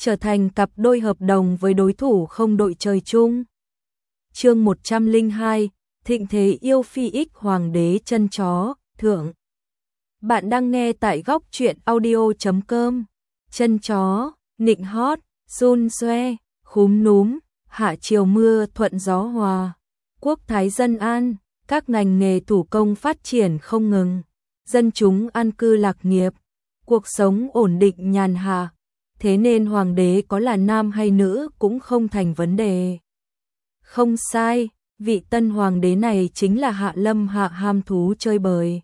trở thành cặp đôi hợp đồng với đối thủ không đội trời chung. Chương 102, thịnh thế yêu phi ích hoàng đế chân chó, thượng. Bạn đang nghe tại góc truyện audio.com. Chân chó, nịnh hót, xun xoe, khúm núm, hạ chiều mưa thuận gió hòa. Quốc thái dân an, các ngành nghề thủ công phát triển không ngừng. Dân chúng an cư lạc nghiệp, cuộc sống ổn định nhàn hạ. Thế nên hoàng đế có là nam hay nữ cũng không thành vấn đề. Không sai, vị tân hoàng đế này chính là Hạ Lâm Hạ ham thú chơi bời.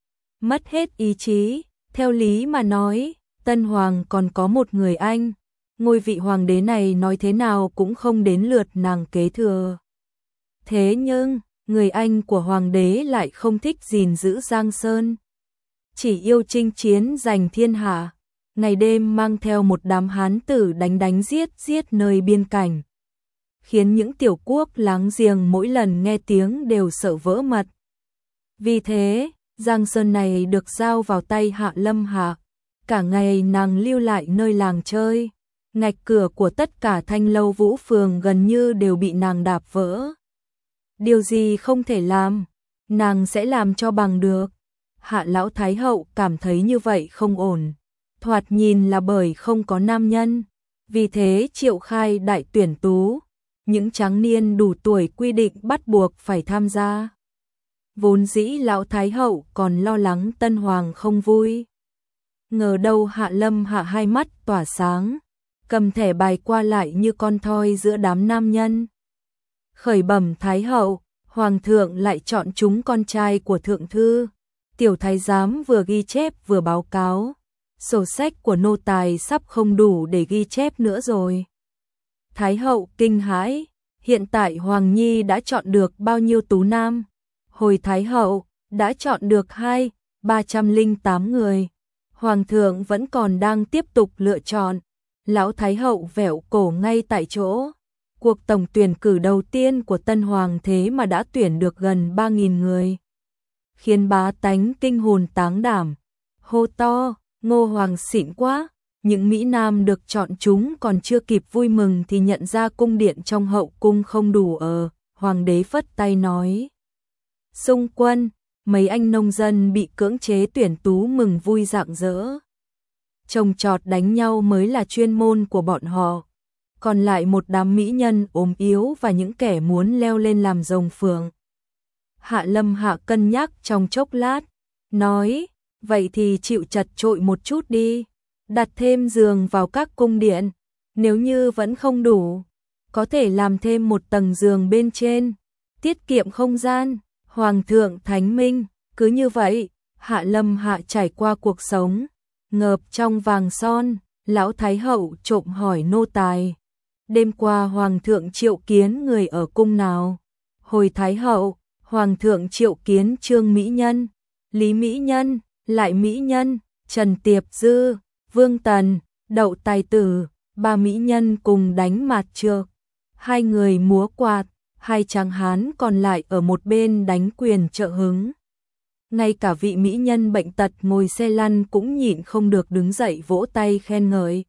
Mất hết ý chí, theo lý mà nói, tân hoàng còn có một người anh, ngôi vị hoàng đế này nói thế nào cũng không đến lượt nàng kế thừa. Thế nhưng, người anh của hoàng đế lại không thích gìn giữ Giang Sơn. Chỉ yêu chinh chiến giành thiên hạ, ngày đêm mang theo một đám hán tử đánh giết nơi biên cảnh, khiến những tiểu quốc láng giềng mỗi lần nghe tiếng đều sợ vỡ mật. Vì thế, Giang Sơn này được giao vào tay Hạ Lâm Hạ, cả ngày nàng lưu lại nơi làng chơi, ngạch cửa của tất cả thanh lâu vũ phường gần như đều bị nàng đạp vỡ. Điều gì không thể làm, nàng sẽ làm cho bằng được. Hạ lão thái hậu cảm thấy như vậy không ổn, thoạt nhìn là bởi không có nam nhân, vì thế triệu khai đại tuyển tú, những tráng niên đủ tuổi quy định bắt buộc phải tham gia. Vốn dĩ lão thái hậu còn lo lắng tân hoàng không vui, ngờ đâu Hạ Lâm Hạ hai mắt tỏa sáng, cầm thẻ bài qua lại như con thoi giữa đám nam nhân. Khởi bẩm thái hậu, hoàng thượng lại chọn chúng con trai của thượng thư. Tiểu thái giám vừa ghi chép vừa báo cáo, sổ sách của nô tài sắp không đủ để ghi chép nữa rồi. Thái hậu kinh hãi, hiện tại Hoàng Nhi đã chọn được bao nhiêu tú nam? Hồi Thái hậu, đã chọn được 308 người. Hoàng thượng vẫn còn đang tiếp tục lựa chọn. Lão Thái hậu vẹo cổ ngay tại chỗ. Cuộc tổng tuyển cử đầu tiên của tân hoàng thế mà đã tuyển được gần 3.000 người. Khiến bá tánh kinh hồn táng đảm, hô to, Ngô hoàng xịn quá. Những mỹ nam được chọn chúng còn chưa kịp vui mừng thì nhận ra cung điện trong hậu cung không đủ ở, hoàng đế phất tay nói. Xung quân, mấy anh nông dân bị cưỡng chế tuyển tú mừng vui rạng rỡ. Trồng trọt đánh nhau mới là chuyên môn của bọn họ, còn lại một đám mỹ nhân ốm yếu và những kẻ muốn leo lên làm rồng phượng. Hạ Lâm Hạ cân nhắc trong chốc lát, nói, vậy thì chịu chật chội một chút đi, đặt thêm giường vào các cung điện, nếu như vẫn không đủ, có thể làm thêm một tầng giường bên trên, tiết kiệm không gian. Hoàng thượng thánh minh, cứ như vậy, Hạ Lâm Hạ trải qua cuộc sống ngợp trong vàng son. Lão Thái hậu trộm hỏi nô tài, đêm qua hoàng thượng triệu kiến người ở cung nào? Hồi Thái hậu, hoàng thượng triệu kiến Trương Mỹ Nhân, Lý Mỹ Nhân, Lại Mỹ Nhân, Trần Tiệp Dư, Vương Tần, Đậu Tài Tử, ba mỹ nhân cùng đánh mạt trược, hai người múa quạt, hai tráng hán còn lại ở một bên đánh quyền trợ hứng. Ngay cả vị mỹ nhân bệnh tật ngồi xe lăn cũng nhịn không được đứng dậy vỗ tay khen ngợi.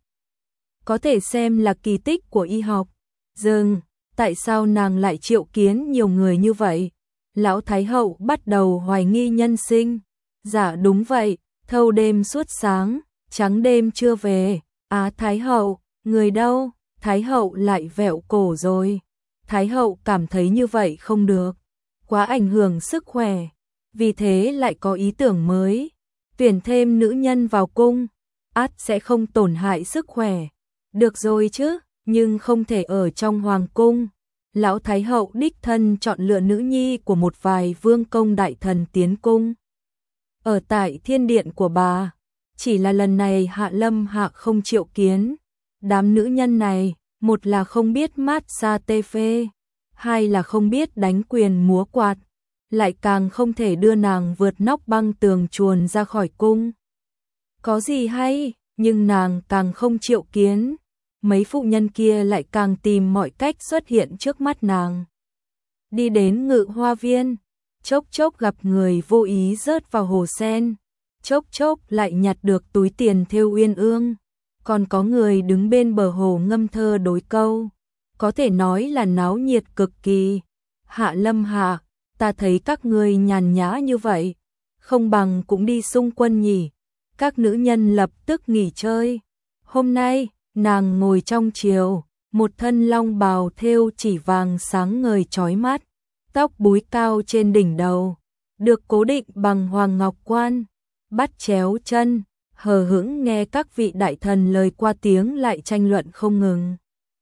Có thể xem là kỳ tích của y học. Dừng, tại sao nàng lại triệu kiến nhiều người như vậy? Lão Thái hậu bắt đầu hoài nghi nhân sinh. Dạ đúng vậy, thâu đêm suốt sáng, trắng đêm chưa về. Thái hậu, người đâu? Thái hậu lại vẹo cổ rồi. Thái hậu cảm thấy như vậy không được, quá ảnh hưởng sức khỏe, vì thế lại có ý tưởng mới, tuyển thêm nữ nhân vào cung, sẽ không tổn hại sức khỏe. Được rồi chứ, nhưng không thể ở trong hoàng cung. Lão Thái hậu đích thân chọn lựa nữ nhi của một vài vương công đại thần tiến cung. Ở tại thiên điện của bà, chỉ là lần này Hạ Lâm Hạ không triệu kiến. Đám nữ nhân này, một là không biết mát xa tê phê, hai là không biết đánh quyền múa quạt, lại càng không thể đưa nàng vượt nóc băng tường chuồn ra khỏi cung. Có gì hay, nhưng nàng càng không triệu kiến, mấy phụ nhân kia lại càng tìm mọi cách xuất hiện trước mắt nàng. Đi đến Ngự Hoa Viên, chốc chốc gặp người vô ý rớt vào hồ sen, chốc chốc lại nhặt được túi tiền thêu uyên ương. còn có người đứng bên bờ hồ ngâm thơ đối câu, có thể nói là náo nhiệt cực kỳ. Hạ Lâm Hạ, ta thấy các ngươi nhàn nhã như vậy, không bằng cũng đi xung quân nhỉ. Các nữ nhân lập tức nghỉ chơi. Hôm nay, nàng ngồi trong chiều, một thân long bào thêu chỉ vàng sáng ngời chói mắt, tóc búi cao trên đỉnh đầu, được cố định bằng hoàng ngọc quan, bắt chéo chân, hờ hững nghe các vị đại thần lời qua tiếng lại tranh luận không ngừng.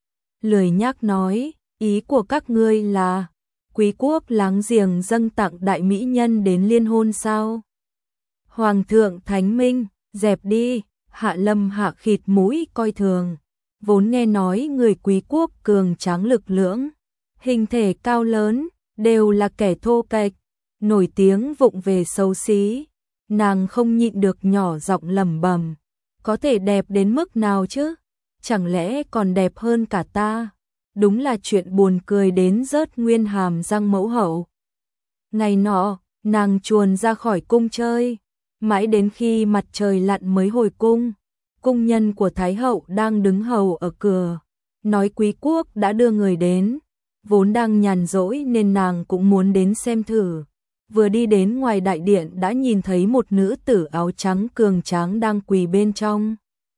Lười nhác nói, ý của các ngươi là quý quốc láng giềng dâng tặng đại mỹ nhân đến liên hôn sao? Hoàng thượng thánh minh, dẹp đi. Hạ Lâm Hạ khịt mũi coi thường, vốn nghe nói người quý quốc cường tráng lực lưỡng, hình thể cao lớn, đều là kẻ thô kệch, nổi tiếng vụng về xấu xí. Nàng không nhịn được nhỏ giọng lẩm bẩm, có thể đẹp đến mức nào chứ? Chẳng lẽ còn đẹp hơn cả ta? Đúng là chuyện buồn cười đến rớt nguyên hàm răng mẫu hậu. Ngày nọ, nàng chuồn ra khỏi cung chơi, mãi đến khi mặt trời lặn mới hồi cung. Cung nhân của Thái hậu đang đứng hầu ở cửa, nói quý quốc đã đưa người đến, vốn đang nhàn rỗi nên nàng cũng muốn đến xem thử. Vừa đi đến ngoài đại điện đã nhìn thấy một nữ tử áo trắng cường tráng đang quỳ bên trong.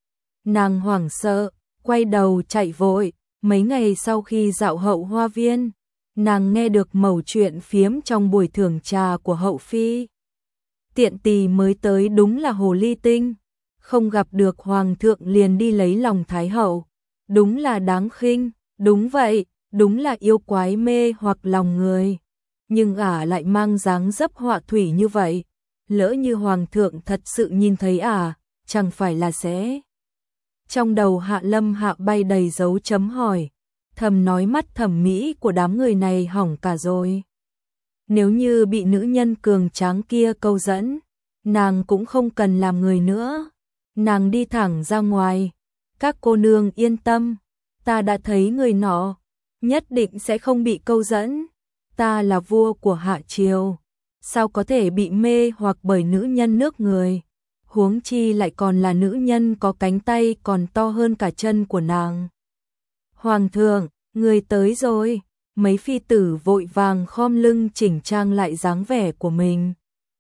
Nàng hoảng sợ, quay đầu chạy vội. Mấy ngày sau khi dạo hậu hoa viên, nàng nghe được mẩu chuyện phiếm trong buổi thưởng trà của hậu phi. Tiện tỳ mới tới đúng là hồ ly tinh, không gặp được hoàng thượng liền đi lấy lòng thái hậu, đúng là đáng khinh. Đúng vậy, đúng là yêu quái mê hoặc lòng người, nhưng ả lại mang dáng dấp họa thủy như vậy, lỡ như hoàng thượng thật sự nhìn thấy ả, chẳng phải là sẽ... Trong đầu Hạ Lâm Hạ bay đầy dấu chấm hỏi, thầm nói mắt thẩm mỹ của đám người này hỏng cả rồi. Nếu như bị nữ nhân cường tráng kia câu dẫn, nàng cũng không cần làm người nữa. Nàng đi thẳng ra ngoài, các cô nương yên tâm, ta đã thấy người nọ, nhất định sẽ không bị câu dẫn. Ta là vua của Hạ Triều, sao có thể bị mê hoặc bởi nữ nhân nước người? Huống chi lại còn là nữ nhân có cánh tay còn to hơn cả chân của nàng. Hoàng thượng, người tới rồi. Mấy phi tử vội vàng khom lưng chỉnh trang lại dáng vẻ của mình.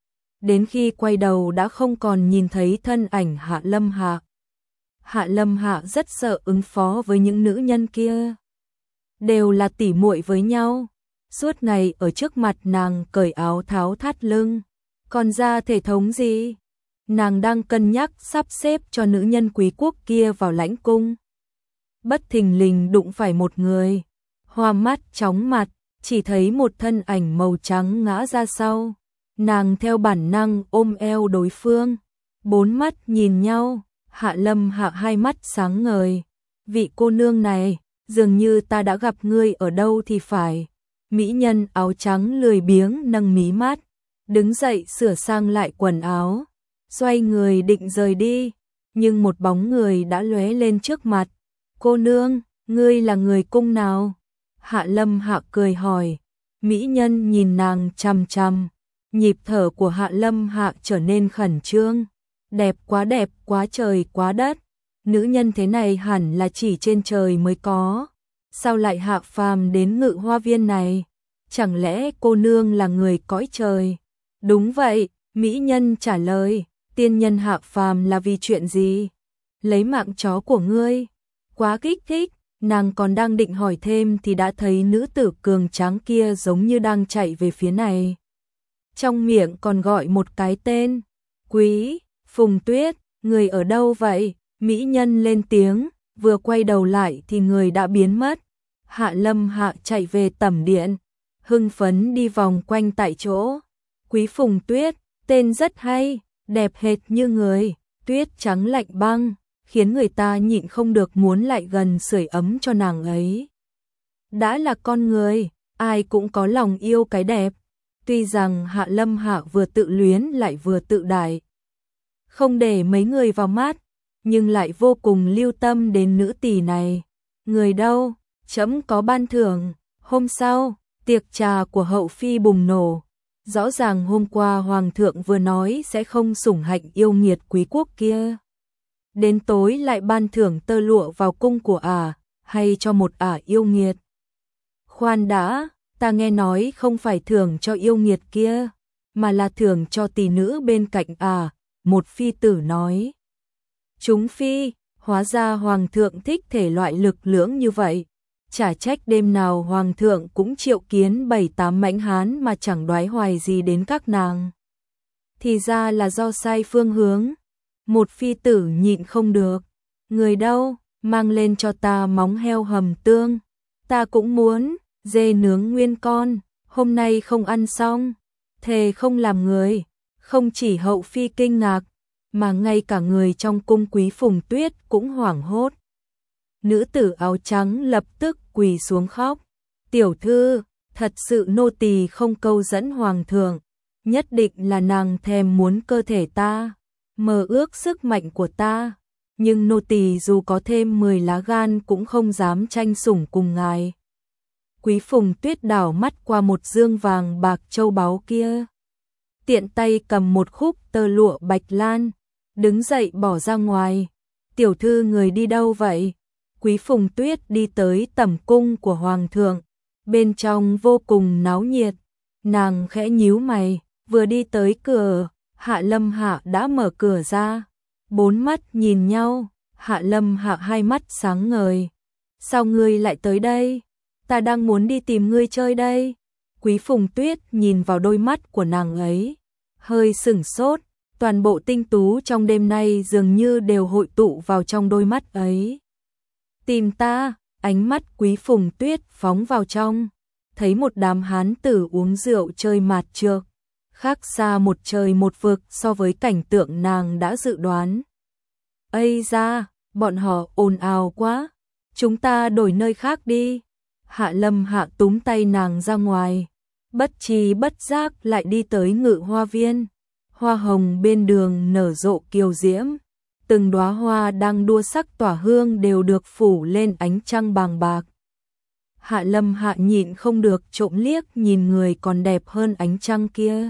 Đến khi quay đầu đã không còn nhìn thấy thân ảnh Hạ Lâm Hạ. Hạ Lâm Hạ rất sợ ứng phó với những nữ nhân kia. Đều là tỉ muội với nhau. Suốt ngày ở trước mặt nàng cởi áo tháo thắt lưng. Còn ra thể thống gì? Nàng đang cân nhắc sắp xếp cho nữ nhân quý quốc kia vào lãnh cung. Bất thình lình đụng phải một người. Hoa mắt chóng mặt, chỉ thấy một thân ảnh màu trắng ngã ra sau. Nàng theo bản năng ôm eo đối phương. Bốn mắt nhìn nhau, Hạ Lâm Hạ hai mắt sáng ngời. Vị cô nương này, dường như ta đã gặp ngươi ở đâu thì phải. Mỹ nhân áo trắng lười biếng nâng mí mắt, đứng dậy sửa sang lại quần áo, xoay người định rời đi, nhưng một bóng người đã lóe lên trước mặt. Cô nương, ngươi là người cung nào? Hạ Lâm Hạ cười hỏi. Mỹ nhân nhìn nàng chằm chằm, nhịp thở của Hạ Lâm Hạ trở nên khẩn trương. Đẹp quá trời quá đất. Nữ nhân thế này hẳn là chỉ trên trời mới có. Sao lại hạ phàm đến Ngự Hoa Viên này? Chẳng lẽ cô nương là người cõi trời? Đúng vậy, mỹ nhân trả lời. Tiên nhân hạ phàm là vì chuyện gì? Lấy mạng chó của ngươi. Quá kích thích. Nàng còn đang định hỏi thêm thì đã thấy nữ tử cường tráng kia giống như đang chạy về phía này. Trong miệng còn gọi một cái tên. Quý, Phùng Tuyết, người ở đâu vậy? Mỹ nhân lên tiếng, vừa quay đầu lại thì người đã biến mất. Hạ Lâm Hạ chạy về tẩm điện, hưng phấn đi vòng quanh tại chỗ. Quý Phùng Tuyết, tên rất hay, đẹp hệt như người, tuyết trắng lạnh băng, khiến người ta nhịn không được muốn lại gần sưởi ấm cho nàng ấy. Đã là con người, ai cũng có lòng yêu cái đẹp. Tuy rằng Hạ Lâm Hạ vừa tự luyến lại vừa tự đại, không để mấy người vào mắt, nhưng lại vô cùng lưu tâm đến nữ tỳ này. Người đâu? Trẫm có ban thưởng. Hôm sau, tiệc trà của hậu phi bùng nổ. Rõ ràng hôm qua hoàng thượng vừa nói sẽ không sủng hạnh yêu nghiệt quý quốc kia. đến tối lại ban thưởng tơ lụa vào cung của ả, hay cho một ả yêu nghiệt? Khoan đã, ta nghe nói không phải thưởng cho yêu nghiệt kia, mà là thưởng cho tỷ nữ bên cạnh ả, một phi tử nói. Chúng phi, hóa ra hoàng thượng thích thể loại lực lưỡng như vậy. Chả trách đêm nào hoàng thượng cũng triệu kiến 7-8 mãnh hán mà chẳng đoái hoài gì đến các nàng. Thì ra là do sai phương hướng. Một phi tử nhịn không được. Người đâu, mang lên cho ta móng heo hầm tương. Ta cũng muốn, dê nướng nguyên con, hôm nay không ăn xong. Thề không làm người, không chỉ hậu phi kinh ngạc, mà ngay cả người trong cung Quý Phùng Tuyết cũng hoảng hốt. Nữ tử áo trắng lập tức quỳ xuống khóc. Tiểu thư, thật sự nô tỳ không câu dẫn hoàng thượng, nhất định là nàng thèm muốn cơ thể ta, mơ ước sức mạnh của ta, nhưng nô tỳ dù có thêm 10 lá gan cũng không dám tranh sủng cùng ngài. Quý Phùng Tuyết đảo mắt qua một dương vàng bạc châu báu kia, tiện tay cầm một khúc tơ lụa bạch lan, đứng dậy bỏ ra ngoài. Tiểu thư người đi đâu vậy? Quý Phùng Tuyết đi tới tẩm cung của hoàng thượng, bên trong vô cùng náo nhiệt. Nàng khẽ nhíu mày, vừa đi tới cửa, Hạ Lâm Hạ đã mở cửa ra. Bốn mắt nhìn nhau, Hạ Lâm Hạ hai mắt sáng ngời. Sao ngươi lại tới đây? Ta đang muốn đi tìm ngươi chơi đây. Quý Phùng Tuyết nhìn vào đôi mắt của nàng ấy, hơi sửng sốt. Toàn bộ tinh tú trong đêm nay dường như đều hội tụ vào trong đôi mắt ấy. Tìm ta, ánh mắt Quý Phùng Tuyết phóng vào trong, thấy một đám hán tử uống rượu chơi mạt trược, khác xa một trời một vực so với cảnh tượng nàng đã dự đoán. Ây da, bọn họ ồn ào quá, chúng ta đổi nơi khác đi. Hạ Lâm Hạ túm tay nàng ra ngoài, bất tri bất giác lại đi tới Ngự Hoa Viên. Hoa hồng bên đường nở rộ kiều diễm, từng đóa hoa đang đua sắc tỏa hương đều được phủ lên ánh trăng bàng bạc. Hạ Lâm Hạ nhịn không được trộm liếc nhìn người còn đẹp hơn ánh trăng kia.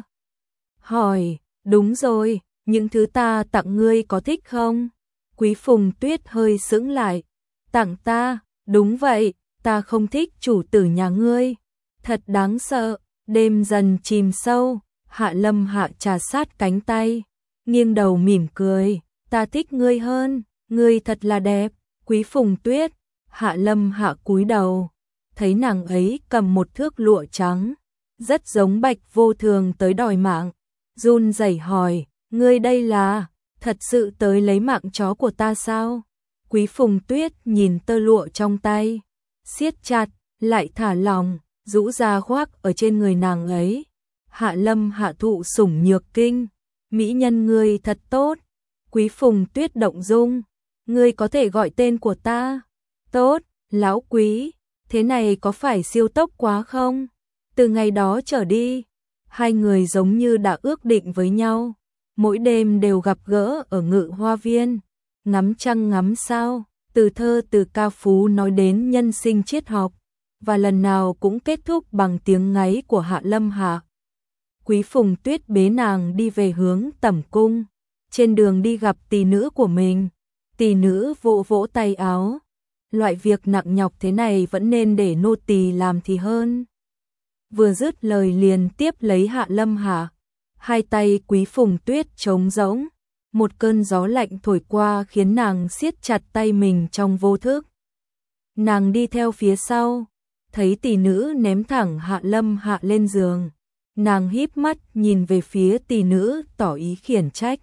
Hỏi, đúng rồi, những thứ ta tặng ngươi có thích không? Quý Phùng Tuyết hơi sững lại. Tặng ta, đúng vậy, ta không thích chủ tử nhà ngươi. Thật đáng sợ, đêm dần chìm sâu. Hạ Lâm Hạ trà sát cánh tay, nghiêng đầu mỉm cười, ta thích ngươi hơn, ngươi thật là đẹp. Quý Phùng Tuyết, Hạ Lâm Hạ cúi đầu, thấy nàng ấy cầm một thước lụa trắng, rất giống Bạch Vô Thường tới đòi mạng, run rẩy hỏi, ngươi đây là, thật sự tới lấy mạng chó của ta sao? Quý Phùng Tuyết nhìn tơ lụa trong tay, siết chặt, lại thả lỏng, rũ ra khoác ở trên người nàng ấy. Hạ Lâm Hạ thụ sủng nhược kinh, mỹ nhân ngươi thật tốt. Quý Phùng Tuyết động dung, ngươi có thể gọi tên của ta. Tốt, lão quý, thế này có phải siêu tốc quá không? Từ ngày đó trở đi, hai người giống như đã ước định với nhau, mỗi đêm đều gặp gỡ ở Ngự Hoa Viên, ngắm trăng ngắm sao, từ thơ từ ca phú nói đến nhân sinh triết học, và lần nào cũng kết thúc bằng tiếng ngáy của Hạ Lâm Hạ. Quý Phùng Tuyết bế nàng đi về hướng tẩm cung, trên đường đi gặp tỷ nữ của mình. Tỷ nữ vỗ vỗ tay áo, loại việc nặng nhọc thế này vẫn nên để nô tỳ làm thì hơn. Vừa dứt lời liền tiếp lấy Hạ Lâm Hạ, hai tay Quý Phùng Tuyết trống rỗng, một cơn gió lạnh thổi qua khiến nàng siết chặt tay mình trong vô thức. Nàng đi theo phía sau, thấy tỷ nữ ném thẳng Hạ Lâm Hạ lên giường. Nàng híp mắt nhìn về phía tỷ nữ tỏ ý khiển trách.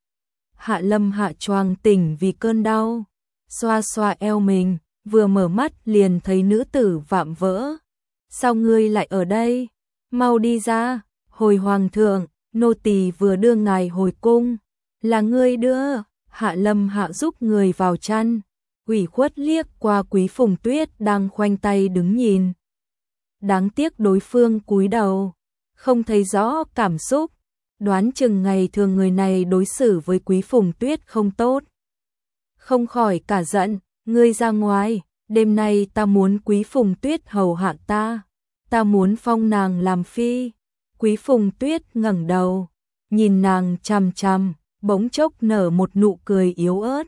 Hạ Lâm Hạ choàng tỉnh vì cơn đau, xoa xoa eo mình, vừa mở mắt liền thấy nữ tử vạm vỡ. Sao ngươi lại ở đây? Mau đi ra, hồi hoàng thượng, nô tỳ vừa đưa ngài hồi cung. Là ngươi đưa. Hạ Lâm Hạ giúp người vào chăn, ủy khuất liếc qua Quý Phùng Tuyết đang khoanh tay đứng nhìn. Đáng tiếc đối phương cúi đầu, không thấy rõ cảm xúc, đoán chừng ngày thường người này đối xử với Quý Phùng Tuyết không tốt. Không khỏi cả giận, ngươi ra ngoài, đêm nay ta muốn Quý Phùng Tuyết hầu hạ ta muốn phong nàng làm phi. Quý Phùng Tuyết ngẩng đầu, nhìn nàng chằm chằm, bỗng chốc nở một nụ cười yếu ớt.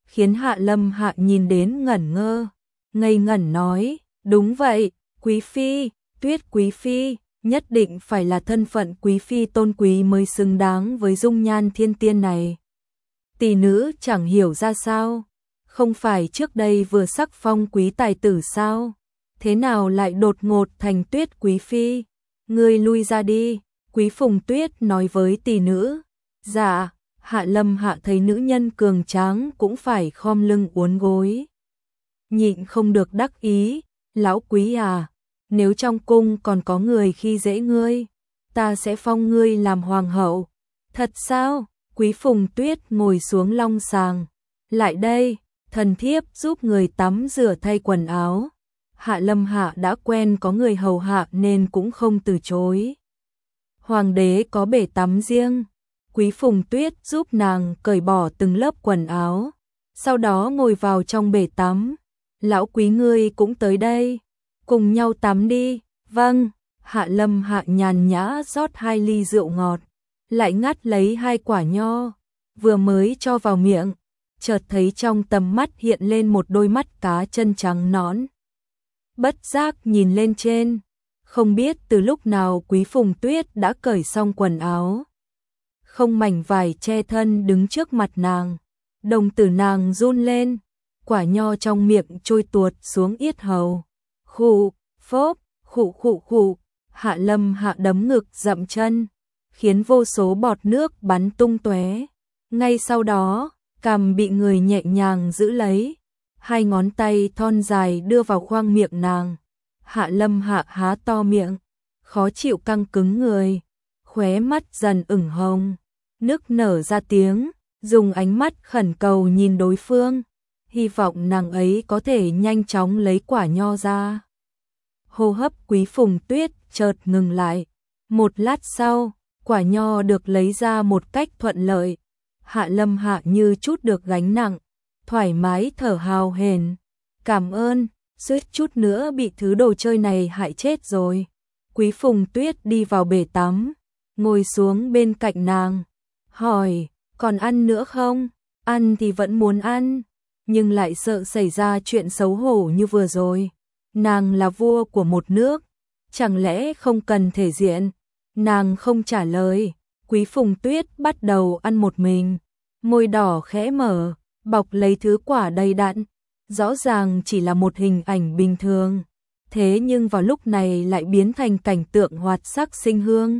khiến Hạ Lâm Hạ nhìn đến ngẩn ngơ, ngây ngẩn nói, đúng vậy, quý phi, Tuyết quý phi, nhất định phải là thân phận quý phi tôn quý mới xứng đáng với dung nhan thiên tiên này. Tỷ nữ chẳng hiểu ra sao, không phải trước đây vừa sắc phong quý tài tử sao, thế nào lại đột ngột thành Tuyết quý phi, ngươi lui ra đi, Quý Phùng Tuyết nói với tỷ nữ. Dạ, Hạ Lâm Hạ thấy nữ nhân cường tráng cũng phải khom lưng uốn gối. Nhịn không được đắc ý, lão quý à, nếu trong cung còn có người khi dễ ngươi, ta sẽ phong ngươi làm hoàng hậu. Thật sao? Quý Phùng Tuyết ngồi xuống long sàng. Lại đây, thần thiếp giúp người tắm rửa thay quần áo. Hạ Lâm Hạ đã quen có người hầu hạ nên cũng không từ chối. Hoàng đế có bể tắm riêng. Quý Phùng Tuyết giúp nàng cởi bỏ từng lớp quần áo, sau đó ngồi vào trong bể tắm. Lão quý ngươi cũng tới đây, cùng nhau tắm đi. Vâng. Hạ Lâm Hạ nhàn nhã rót 2 ly rượu ngọt, lại ngắt lấy 2 quả nho, vừa mới cho vào miệng, chợt thấy trong tầm mắt hiện lên một đôi mắt cá chân trắng nõn. Bất giác nhìn lên trên, không biết từ lúc nào Quý Phùng Tuyết đã cởi xong quần áo. Không mảnh vải che thân đứng trước mặt nàng, đồng tử nàng run lên, quả nho trong miệng trôi tuột xuống yết hầu. Khụ, phốp, khụ khụ khụ, Hạ Lâm Hạ đấm ngực dậm chân, khiến vô số bọt nước bắn tung tóe. Ngay sau đó, cằm bị người nhẹ nhàng giữ lấy, 2 ngón tay thon dài đưa vào khoang miệng nàng. Hạ Lâm Hạ há to miệng, khó chịu căng cứng người, khóe mắt dần ửng hồng, nức nở ra tiếng, dùng ánh mắt khẩn cầu nhìn đối phương, hy vọng nàng ấy có thể nhanh chóng lấy quả nho ra. Hô hấp Quý Phùng Tuyết chợt ngừng lại. Một lát sau, quả nho được lấy ra một cách thuận lợi. Hạ Lâm Hạ như chút được gánh nặng, thoải mái thở hào hển. Cảm ơn, suýt chút nữa bị thứ đồ chơi này hại chết rồi. Quý Phùng Tuyết đi vào bể tắm, ngồi xuống bên cạnh nàng, hỏi, còn ăn nữa không? Ăn thì vẫn muốn ăn, nhưng lại sợ xảy ra chuyện xấu hổ như vừa rồi. Nàng là vua của một nước, chẳng lẽ không cần thể diện? Nàng không trả lời. Quý Phùng Tuyết bắt đầu ăn một mình, môi đỏ khẽ mở, bọc lấy thứ quả đầy đặn. Rõ ràng chỉ là một hình ảnh bình thường, thế nhưng vào lúc này lại biến thành cảnh tượng hoạt sắc sinh hương.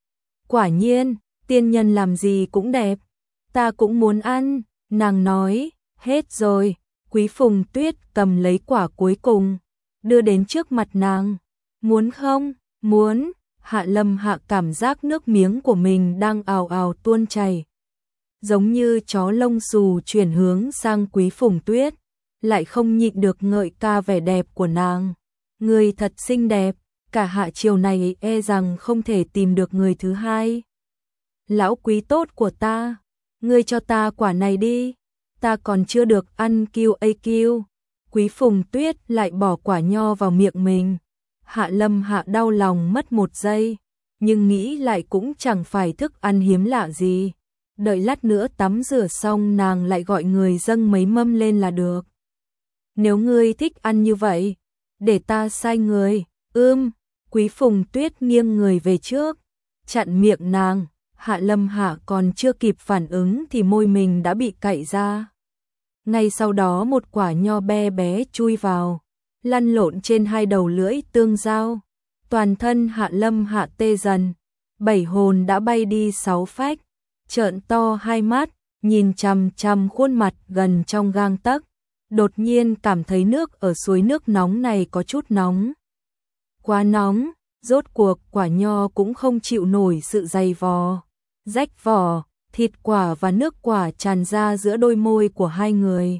Quả nhiên, tiên nhân làm gì cũng đẹp, ta cũng muốn ăn, nàng nói. Hết rồi. Quý Phùng Tuyết cầm lấy quả cuối cùng, đưa đến trước mặt nàng. Muốn không? Muốn. Hạ Lâm Hạ cảm giác nước miếng của mình đang ào ào tuôn chảy, giống như chó lông xù chuyển hướng sang Quý Phùng Tuyết, lại không nhịn được ngợi ca vẻ đẹp của nàng. Người thật xinh đẹp, cả hạ triều này e rằng không thể tìm được người thứ hai. Lão quý tốt của ta, ngươi cho ta quả này đi, ta còn chưa được ăn QAQ. Quý Phùng Tuyết lại bỏ quả nho vào miệng mình. Hạ Lâm Hạ đau lòng mất 1 giây, nhưng nghĩ lại cũng chẳng phải thức ăn hiếm lạ gì. Đợi lát nữa tắm rửa xong nàng lại gọi người dâng mấy mâm lên là được. Nếu ngươi thích ăn như vậy, để ta sai người. Quý Phùng Tuyết nghiêng người về trước, chặn miệng nàng. Hạ Lâm Hạ còn chưa kịp phản ứng thì môi mình đã bị cạy ra. Ngay sau đó một quả nho bé bé chui vào, lăn lộn trên 2 đầu lưỡi tương giao. Toàn thân Hạ Lâm Hạ tê dần, 7 hồn đã bay đi 6 phách, trợn to 2 mắt, nhìn chằm chằm khuôn mặt gần trong gang tấc. Đột nhiên cảm thấy nước ở suối nước nóng này có chút nóng. Quá nóng, rốt cuộc quả nho cũng không chịu nổi sự dày vò. Rách vỏ, thịt quả và nước quả tràn ra giữa đôi môi của 2 người.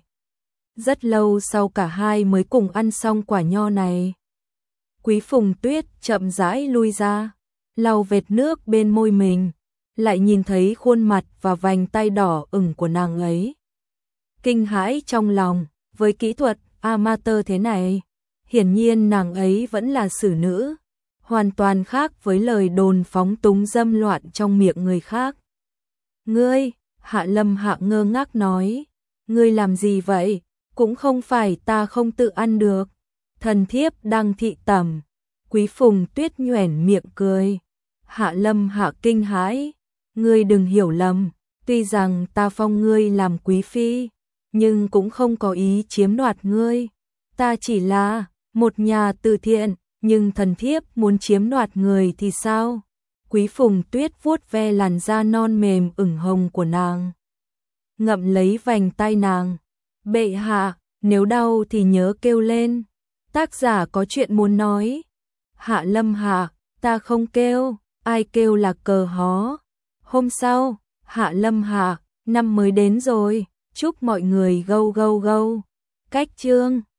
Rất lâu sau cả hai mới cùng ăn xong quả nho này. Quý Phùng Tuyết chậm rãi lui ra, lau vệt nước bên môi mình, lại nhìn thấy khuôn mặt và vành tay đỏ ửng của nàng ấy. Kinh hãi trong lòng, với kỹ thuật amateur thế này, hiển nhiên nàng ấy vẫn là xử nữ, hoàn toàn khác với lời đồn phóng túng dâm loạn trong miệng người khác. Ngươi, Hạ Lâm Hạ ngơ ngác nói, Ngươi làm gì vậy? Cũng không phải ta không tự ăn được. Thần thiếp đang thị tẩm. Quý Phùng Tuyết nhoẻn miệng cười. Hạ Lâm Hạ kinh hãi. Ngươi đừng hiểu lầm. Tuy rằng ta phong ngươi làm quý phi, nhưng cũng không có ý chiếm đoạt ngươi. Ta chỉ là một nhà từ thiện, nhưng thần thiếp muốn chiếm đoạt người thì sao? Quý Phùng Tuyết vuốt ve làn da non mềm ửng hồng của nàng, ngậm lấy vành tai nàng. Bệ hạ, nếu đau thì nhớ kêu lên. Tác giả có chuyện muốn nói. Hạ Lâm Hạ, ta không kêu, ai kêu là cờ hó. Hôm sau, Hạ Lâm Hạ, năm mới đến rồi, chúc mọi người gâu gâu gâu. Cách chương